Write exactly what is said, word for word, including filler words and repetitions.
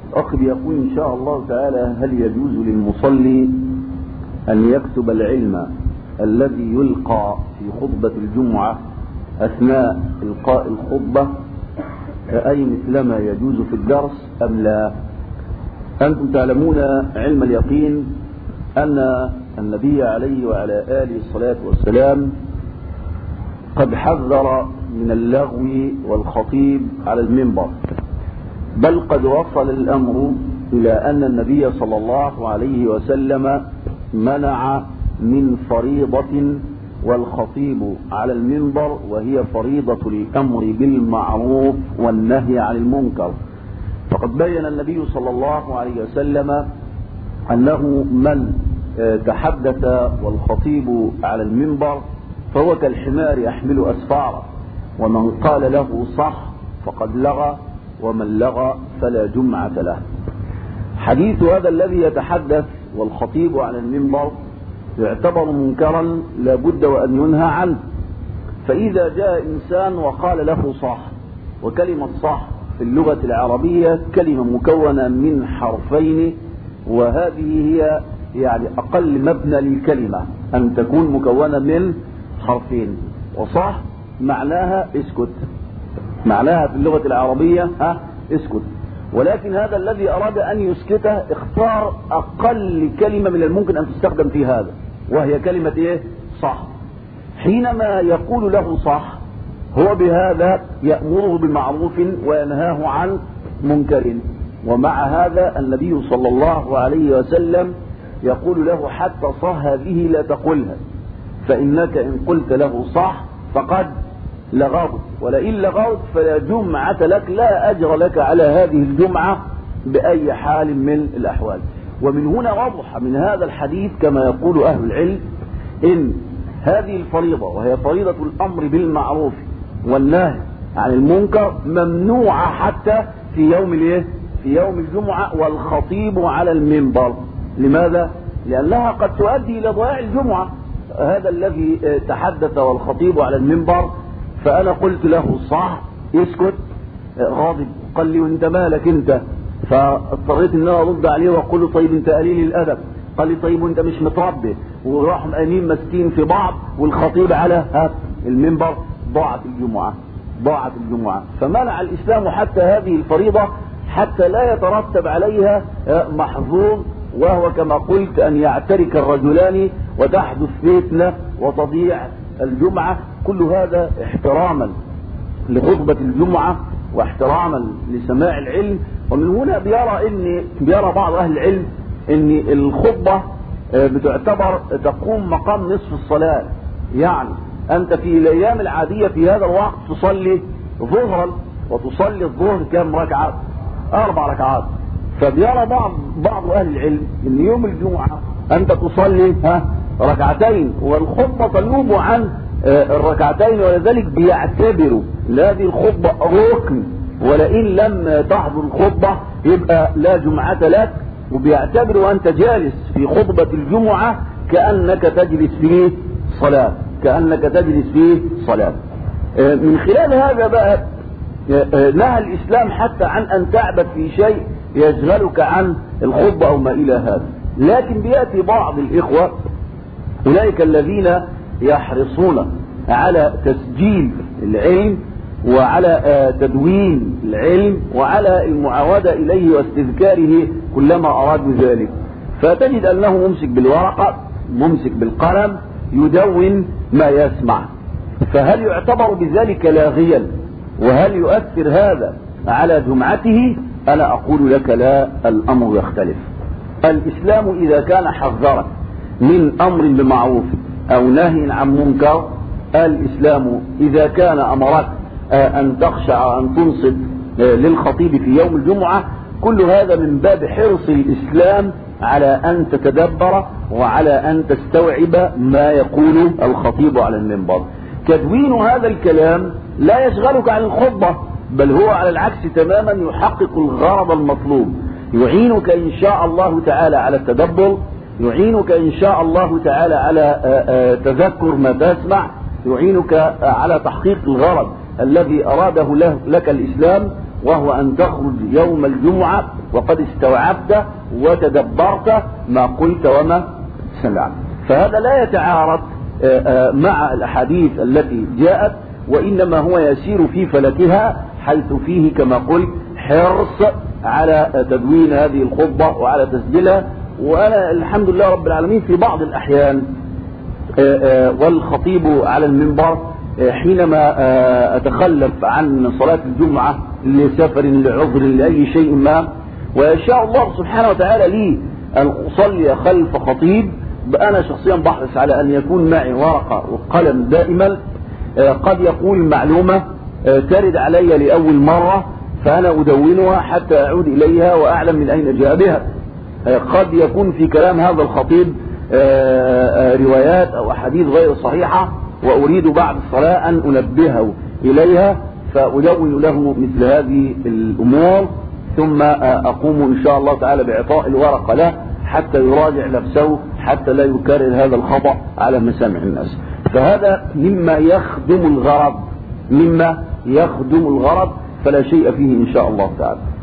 أخي بيقول إن شاء الله تعالى: هل يجوز للمصلي أن يكتب العلم الذي يلقى في خطبة الجمعة أثناء إلقاء الخطبة أي مثلما يجوز في الدرس أم لا؟ أنتم تعلمون علم اليقين أن النبي عليه وعلى آله الصلاة والسلام قد حذر من اللغو والخطيب على المنبر، بل قد وصل الأمر إلى أن النبي صلى الله عليه وسلم منع من فريضة والخطيب على المنبر، وهي فريضة الأمر بالمعروف والنهي عن المنكر. فقد بين النبي صلى الله عليه وسلم أنه من تحدث والخطيب على المنبر فهو كالحمار يحمل أسفاره، ومن قال له صح فقد لغى، ومن لغى فلا جمعة له. حديث هذا الذي يتحدث والخطيب على المنبر يعتبر منكرا لا بد وأن ينهى عنه. فإذا جاء إنسان وقال له صح، وكلمة صح في اللغة العربية كلمة مكونة من حرفين، وهذه هي يعني أقل مبنى للكلمة أن تكون مكونة من حرفين. وصح معناها اسكت، معناها في اللغة العربية ها اسكت، ولكن هذا الذي أراد أن يسكته اختار أقل كلمة من الممكن أن تستخدم في هذا، وهي كلمة إيه؟ صح. حينما يقول له صح هو بهذا يأمره بمعروف وينهاه عن منكر، ومع هذا النبي صلى الله عليه وسلم يقول له: حتى صح هذه لا تقولها، فإنك إن قلت له صح فقد لغوت، ولئن لغوت فلا جمعة لك، لا أجر لك على هذه الجمعة بأي حال من الأحوال. ومن هنا وضح من هذا الحديث كما يقول أهل العلم إن هذه الفريضة، وهي فريضة الأمر بالمعروف والنهي عن المنكر، ممنوعة حتى في يوم الايه؟ في يوم الجمعة والخطيب على المنبر. لماذا؟ لأنها قد تؤدي إلى ضياع الجمعة. هذا الذي تحدث والخطيب على المنبر فأنا قلت له صح اسكت، غاضب، قال لي: وانت مالك انت؟ فاضطريت ان انا ارد عليه واقول له: طيب انت قليل الادب. قال لي: طيب وانت مش متربي؟ وراح مقامين ماسكين في بعض والخطيب على ها المنبر. ضاعت الجمعة، ضاعت الجمعة. فمنع الإسلام حتى هذه الفريضة حتى لا يترتب عليها محظور، وهو كما قلت أن يعترك الرجلان وتحدث فتنة وتضيع الجمعة. كل هذا احتراما لخطبة الجمعة واحتراما لسماع العلم. ومن هنا بيرى ان بيرى بعض اهل العلم ان الخطبة بتعتبر تقوم مقام نصف الصلاة. يعني انت في الايام العادية في هذا الوقت تصلي ظهرا وتصلي الظهر كم ركعة؟ اربع ركعات. فبيرى بعض بعض اهل العلم ان يوم الجمعة انت تصلي ها ركعتين، والخطبة تنوب عن الركعتين، ولذلك بيعتبروا هذه الخطبة ركن، ولئن لم تحضر الخطبة يبقى لا جمعة لك. وبيعتبروا أنت جالس في خطبة الجمعة كأنك تجلس في صلاة، كأنك تجلس في صلاة. من خلال هذا بقى نهى الإسلام حتى عن أن تعبد في شيء يشغلك عن الخطبة أو ما إلى هذا. لكن بيأتي بعض الإخوة أولئك الذين يحرصون على تسجيل العلم وعلى تدوين العلم وعلى المعاودة إليه واستذكاره كلما أرادوا ذلك، فتجد أنه ممسك بالورقة ممسك بالقلم يدون ما يسمع. فهل يعتبر بذلك لاغيا؟ وهل يؤثر هذا على جمعته؟ أنا أقول لك لا، الأمر يختلف. الإسلام إذا كان حذرك من أمر بمعروف أو نهي عن منكر، الإسلام إذا كان أمرك أن تخشع أن تنصت للخطيب في يوم الجمعة، كل هذا من باب حرص الإسلام على أن تتدبر وعلى أن تستوعب ما يقول الخطيب على المنبر. تدوين هذا الكلام لا يشغلك عن الخطبة، بل هو على العكس تماما يحقق الغرض المطلوب، يعينك إن شاء الله تعالى على التدبر، يعينك إن شاء الله تعالى على تذكر ما تسمع، يعينك على تحقيق الغرض الذي أراده لك الإسلام. وهو أن تخرج يوم الجمعة وقد استوعبت وتدبرت ما قلت وما سمعت. فهذا لا يتعارض مع الأحاديث التي جاءت، وإنما هو يسير في فلكها، حيث فيه كما قلت حرص على تدوين هذه الخطبة وعلى تسجيلها. وأنا الحمد لله رب العالمين في بعض الأحيان والخطيب على المنبر حينما أتخلف عن صلاة الجمعة لسفر لعذر لأي شيء ما، ويشاء الله سبحانه وتعالى لي أن أصلي خلف خطيب، أنا شخصيا بحرص على أن يكون معي ورقة وقلم دائما، قد يقول معلومة ترد علي لأول مرة فأنا أدونها حتى أعود إليها وأعلم من أين جاء بها. قد يكون في كلام هذا الخطيب روايات أو أحاديث غير صحيحة وأريد بعد الصلاة أن أنبهه إليها، فأدون له مثل هذه الأمور، ثم أقوم إن شاء الله تعالى بإعطاء الورقة له حتى يراجع نفسه، حتى لا يكرر هذا الخطأ على مسامع الناس. فهذا مما يخدم الغرض، مما يخدم الغرض، فلا شيء فيه إن شاء الله تعالى.